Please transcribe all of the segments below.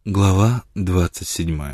Глава 27.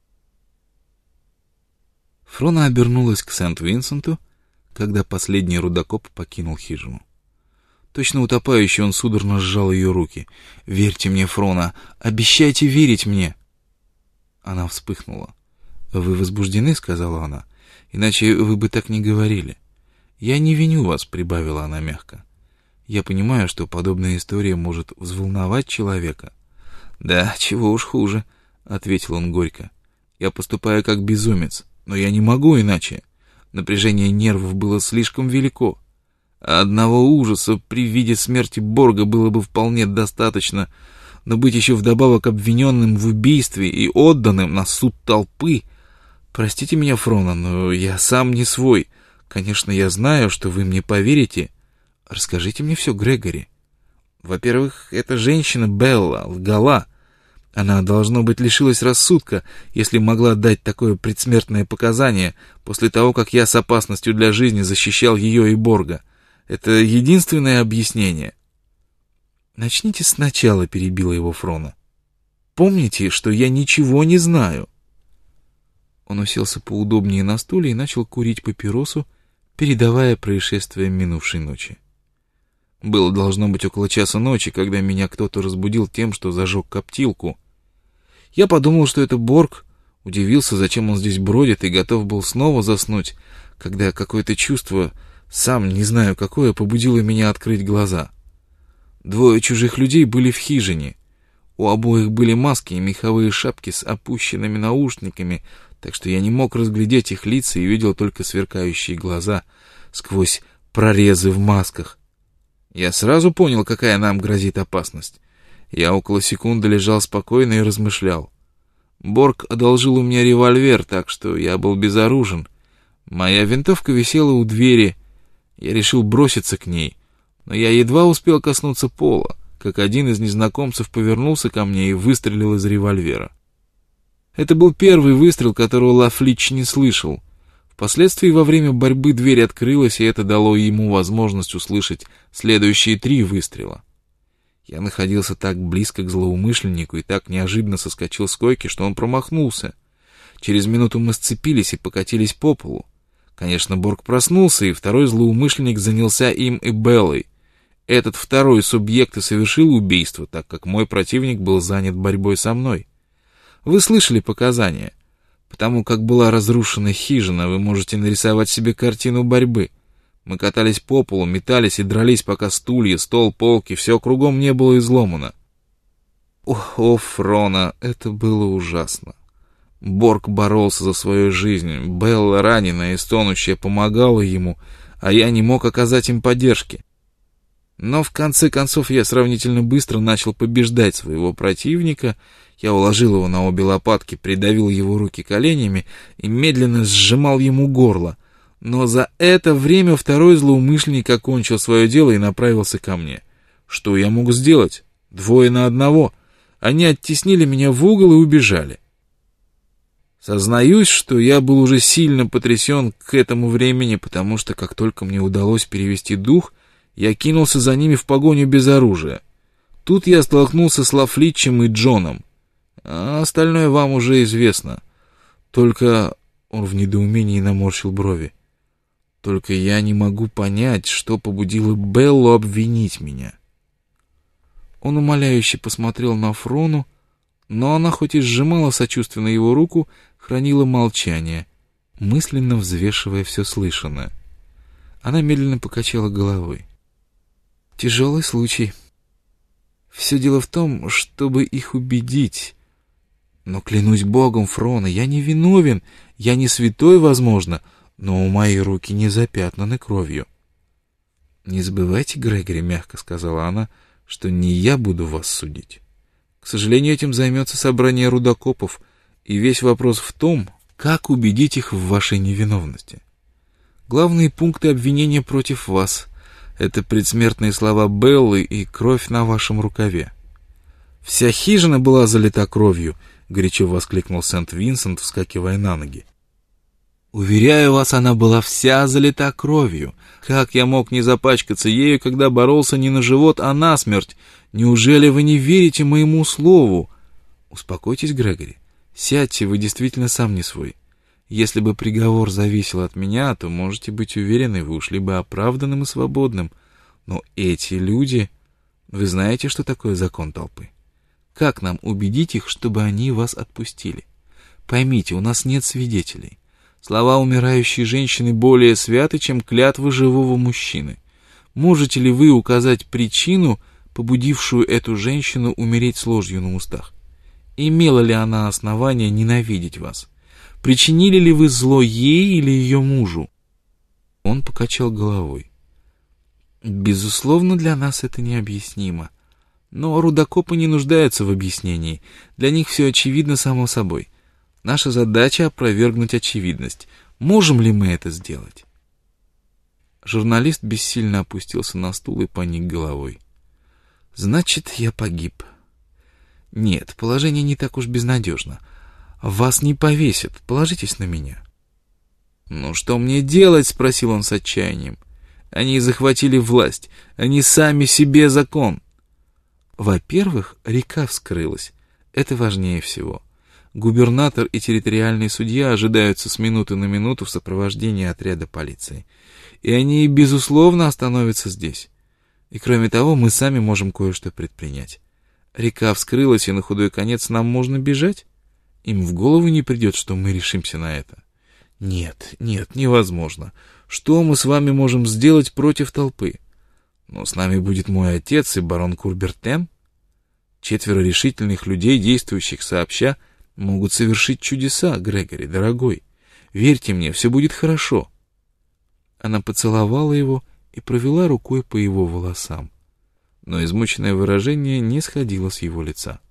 Фрона обернулась к Сент-Винсенту, когда последний рудокоп покинул хижину. Точно утопающий, он судорожно сжал ее руки. «Верьте мне, Фрона, обещайте верить мне!» Она вспыхнула. «Вы возбуждены?» — сказала она. «Иначе вы бы так не говорили». «Я не виню вас», — прибавила она мягко. «Я понимаю, что подобная история может взволновать человека». «Да, чего уж хуже», — ответил он горько. «Я поступаю как безумец, но я не могу иначе. Напряжение нервов было слишком велико. А одного ужаса при виде смерти Борга было бы вполне достаточно, но быть еще вдобавок обвиненным в убийстве и отданным на суд толпы... Простите меня, Фрона, но я сам не свой. Конечно, я знаю, что вы мне поверите. Расскажите мне все, Грегори. Во-первых, эта женщина Белла лгала. Она, должно быть, лишилась рассудка, если могла дать такое предсмертное показание после того, как я с опасностью для жизни защищал ее и Борга. Это единственное объяснение. «Начните сначала», — перебила его Фрона. «Помните, что я ничего не знаю». Он уселся поудобнее на стуле и начал курить папиросу, передавая происшествие минувшей ночи. Было, должно быть, около часа ночи, когда меня кто-то разбудил тем, что зажег коптилку. Я подумал, что это Борг, удивился, зачем он здесь бродит, и готов был снова заснуть, когда какое-то чувство, сам не знаю какое, побудило меня открыть глаза. Двое чужих людей были в хижине. У обоих были маски и меховые шапки с опущенными наушниками, так что я не мог разглядеть их лица и видел только сверкающие глаза сквозь прорезы в масках. Я сразу понял, какая нам грозит опасность. Я около секунды лежал спокойно и размышлял. Борг одолжил у меня револьвер, так что я был безоружен. Моя винтовка висела у двери. Я решил броситься к ней, но я едва успел коснуться пола, как один из незнакомцев повернулся ко мне и выстрелил из револьвера. Это был первый выстрел, которого Лафлич не слышал. Впоследствии во время борьбы дверь открылась, и это дало ему возможность услышать следующие 3 выстрела. Я находился так близко к злоумышленнику и так неожиданно соскочил с койки, что он промахнулся. Через минуту мы сцепились и покатились по полу. Конечно, Борг проснулся, и второй злоумышленник занялся им и Беллой. Этот второй субъект и совершил убийство, так как мой противник был занят борьбой со мной. Вы слышали показания. Потому как была разрушена хижина, вы можете нарисовать себе картину борьбы. Мы катались по полу, метались и дрались, пока стулья, стол, полки, все кругом не было изломано. О, Фрона, это было ужасно. Борг боролся за свою жизнь, Белла, раненая и стонущая, помогала ему, а я не мог оказать им поддержки. Но в конце концов я сравнительно быстро начал побеждать своего противника. Я уложил его на обе лопатки, придавил его руки коленями и медленно сжимал ему горло. Но за это время второй злоумышленник окончил свое дело и направился ко мне. Что я мог сделать? 2 на 1. Они оттеснили меня в угол и убежали. Сознаюсь, что я был уже сильно потрясен к этому времени, потому что как только мне удалось перевести дух, я кинулся за ними в погоню без оружия. Тут я столкнулся с Лафличем и Джоном. А остальное вам уже известно. Только... Он в недоумении наморщил брови. Только я не могу понять, что побудило Беллу обвинить меня. Он умоляюще посмотрел на Фрону, но она, хоть и сжимала сочувственно его руку, хранила молчание, мысленно взвешивая все слышанное. Она медленно покачала головой. Тяжелый случай. Все дело в том, чтобы их убедить. Но клянусь Богом, Фрона, я не виновен, я не святой, возможно, но мои руки не запятнаны кровью. «Не забывайте, Грегори», — мягко сказала она, — «что не я буду вас судить. К сожалению, этим займется собрание рудокопов, и весь вопрос в том, как убедить их в вашей невиновности. Главные пункты обвинения против вас — это предсмертные слова Беллы и кровь на вашем рукаве». «Вся хижина была залита кровью», — горячо воскликнул Сент-Винсент, вскакивая на ноги. «Уверяю вас, она была вся залита кровью. Как я мог не запачкаться ею, когда боролся не на живот, а на смерть? Неужели вы не верите моему слову?» Успокойтесь, Грегори. Сядьте, вы действительно сам не свой. Если бы приговор зависел от меня, то можете быть уверены, вы ушли бы оправданным и свободным. Но эти люди... Вы знаете, что такое закон толпы? Как нам убедить их, чтобы они вас отпустили? Поймите, у нас нет свидетелей. Слова умирающей женщины более святы, чем клятвы живого мужчины. Можете ли вы указать причину, побудившую эту женщину умереть с ложью на устах? Имела ли она основание ненавидеть вас? Причинили ли вы зло ей или ее мужу? Он покачал головой. Безусловно, для нас это необъяснимо. Но рудокопы не нуждаются в объяснении. Для них все очевидно само собой. Наша задача — опровергнуть очевидность. Можем ли мы это сделать? Журналист бессильно опустился на стул и поник головой. Значит, я погиб. Нет, положение не так уж безнадежно. Вас не повесят, положитесь на меня. Ну что мне делать? — спросил он с отчаянием. Они захватили власть. Они сами себе закон. Во-первых, река вскрылась. Это важнее всего. Губернатор и территориальный судья ожидаются с минуты на минуту в сопровождении отряда полиции. И они, безусловно, остановятся здесь. И кроме того, мы сами можем кое-что предпринять. Река вскрылась, и на худой конец нам можно бежать. Им в голову не придет, что мы решимся на это. Нет, невозможно. Что мы с вами можем сделать против толпы? Но с нами будет мой отец и барон Курбертен. 4 решительных людей, действующих сообща, могут совершить чудеса, Грегори, дорогой. Верьте мне, все будет хорошо. Она поцеловала его и провела рукой по его волосам. Но измученное выражение не сходило с его лица.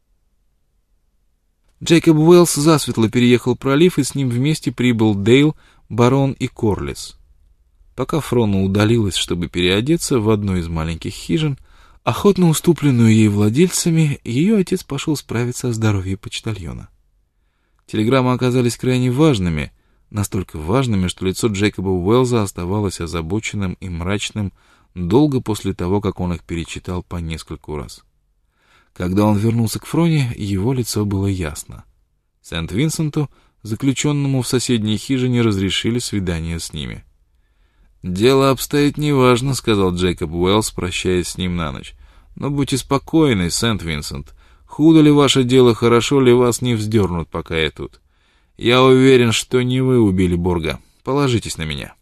Джейкоб Уэллс засветло переехал пролив, и с ним вместе прибыл Дейл, барон и Корлис. Пока Фрона удалилась, чтобы переодеться в одну из маленьких хижин, охотно уступленную ей владельцами, ее отец пошел справиться о здоровье почтальона. Телеграммы оказались крайне важными, настолько важными, что лицо Джейкоба Уэллса оставалось озабоченным и мрачным долго после того, как он их перечитал по нескольку раз. Когда он вернулся к Фроне, его лицо было ясно. Сент-Винсенту, заключенному в соседней хижине, разрешили свидание с ними. «Дело обстоит неважно», — сказал Джейкоб Уэллс, прощаясь с ним на ночь. «Но будьте спокойны, Сент-Винсент. Худо ли ваше дело, хорошо ли вас не вздернут, пока я тут? Я уверен, что не вы убили Борга. Положитесь на меня».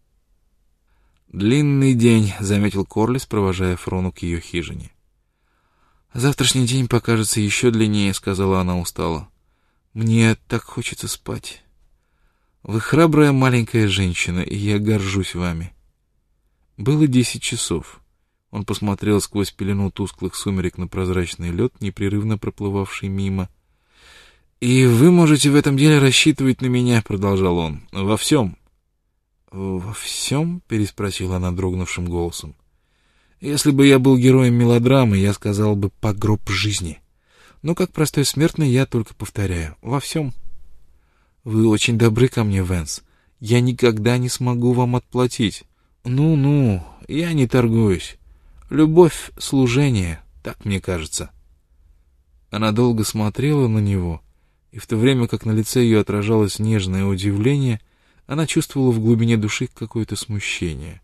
«Длинный день», — заметил Корлис, провожая Фрону к ее хижине. «Завтрашний день покажется еще длиннее», — сказала она устало. «Мне так хочется спать. Вы храбрая маленькая женщина, и я горжусь вами». Было 10 часов. Он посмотрел сквозь пелену тусклых сумерек на прозрачный лед, непрерывно проплывавший мимо. «И вы можете в этом деле рассчитывать на меня», — продолжал он, — «во всем». «Во всем?» — переспросила она дрогнувшим голосом. «Если бы я был героем мелодрамы, я сказал бы «погроб жизни». Но как простой смертный я только повторяю: во всем». «Вы очень добры ко мне, Вэнс. Я никогда не смогу вам отплатить». «Ну-ну, я не торгуюсь. Любовь — служение, так мне кажется». Она долго смотрела на него, и в то время как на лице ее отражалось нежное удивление, она чувствовала в глубине души какое-то смущение.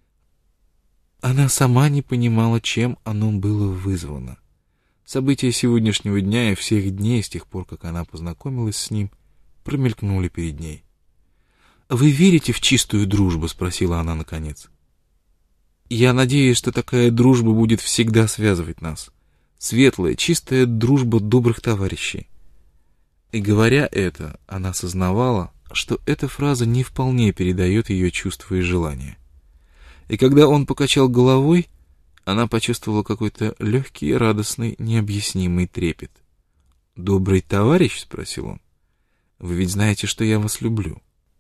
Она сама не понимала, чем оно было вызвано. События сегодняшнего дня и всех дней с тех пор, как она познакомилась с ним, промелькнули перед ней. «Вы верите в чистую дружбу?» — спросила она наконец. «Я надеюсь, что такая дружба будет всегда связывать нас. Светлая, чистая дружба добрых товарищей». И говоря это, она сознавала, что эта фраза не вполне передает ее чувства и желания. И когда он покачал головой, она почувствовала какой-то легкий, радостный, необъяснимый трепет. «Добрый товарищ?» — спросил он. «Вы ведь знаете, что я вас люблю».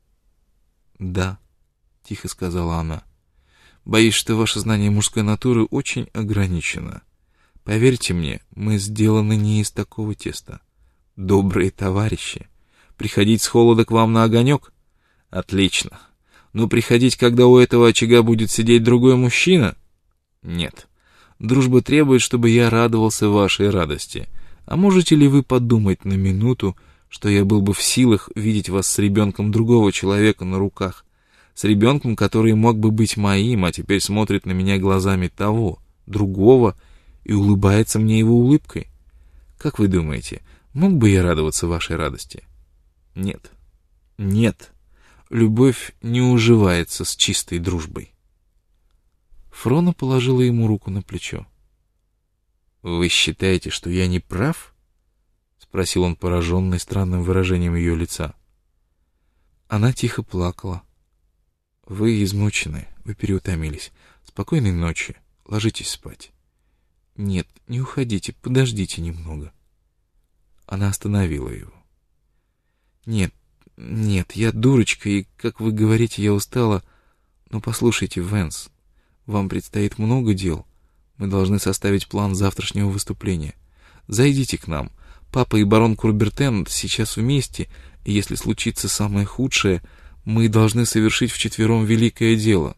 «Да», — тихо сказала она. «Боюсь, что ваше знание мужской натуры очень ограничено. Поверьте мне, мы сделаны не из такого теста. Добрые товарищи. Приходить с холода к вам на огонек? Отлично. Но приходить, когда у этого очага будет сидеть другой мужчина? Нет. Дружба требует, чтобы я радовался вашей радости. А можете ли вы подумать на минуту, что я был бы в силах видеть вас с ребенком другого человека на руках, с ребенком, который мог бы быть моим, а теперь смотрит на меня глазами того, другого, и улыбается мне его улыбкой? Как вы думаете, мог бы я радоваться вашей радости? Нет. Нет. Любовь не уживается с чистой дружбой. Фрона положила ему руку на плечо. «Вы считаете, что я не прав?» — спросил он, пораженный странным выражением ее лица. Она тихо плакала. «Вы измучены, вы переутомились. Спокойной ночи, ложитесь спать». «Нет, не уходите, подождите немного». Она остановила его. «Нет, я дурочка, и, как вы говорите, я устала. Но послушайте, Вэнс, вам предстоит много дел. Мы должны составить план завтрашнего выступления. Зайдите к нам. Папа и барон Курбертен сейчас вместе, и если случится самое худшее, мы должны совершить вчетвером великое дело».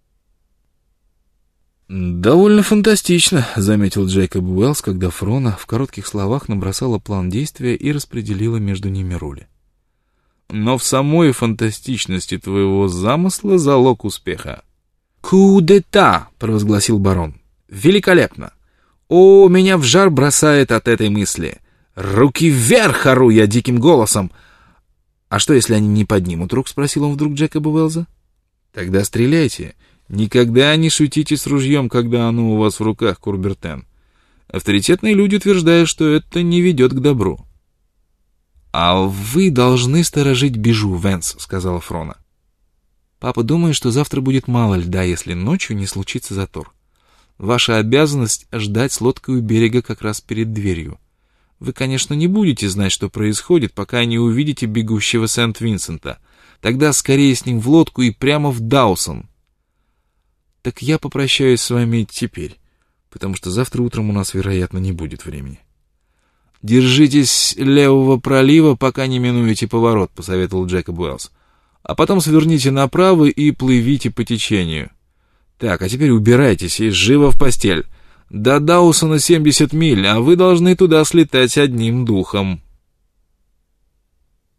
«Довольно фантастично», — заметил Джейкоб Уэллс, когда Фрона в коротких словах набросала план действия и распределила между ними роли. «Но в самой фантастичности твоего замысла залог успеха». «Ку-де-та!» — провозгласил барон. «Великолепно! О, меня в жар бросает от этой мысли! Руки вверх, ору я диким голосом!» «А что, если они не поднимут рук?» — спросил он вдруг Джейкоба Уэллса. «Тогда стреляйте. Никогда не шутите с ружьем, когда оно у вас в руках, Курбертен. Авторитетные люди утверждают, что это не ведет к добру». «А вы должны сторожить Бижу, Вэнс», — сказала Фрона. «Папа думает, что завтра будет мало льда, если ночью не случится затор. Ваша обязанность — ждать с лодкой у берега как раз перед дверью. Вы, конечно, не будете знать, что происходит, пока не увидите бегущего Сент-Винсента. Тогда скорее с ним в лодку и прямо в Даусон. Так я попрощаюсь с вами теперь, потому что завтра утром у нас, вероятно, не будет времени». «Держитесь левого пролива, пока не минуете поворот», — посоветовал Джейкоб Уэллс. «А потом сверните направо и плывите по течению. Так, а теперь убирайтесь и живо в постель. До Даусона 70 миль, а вы должны туда слетать одним духом».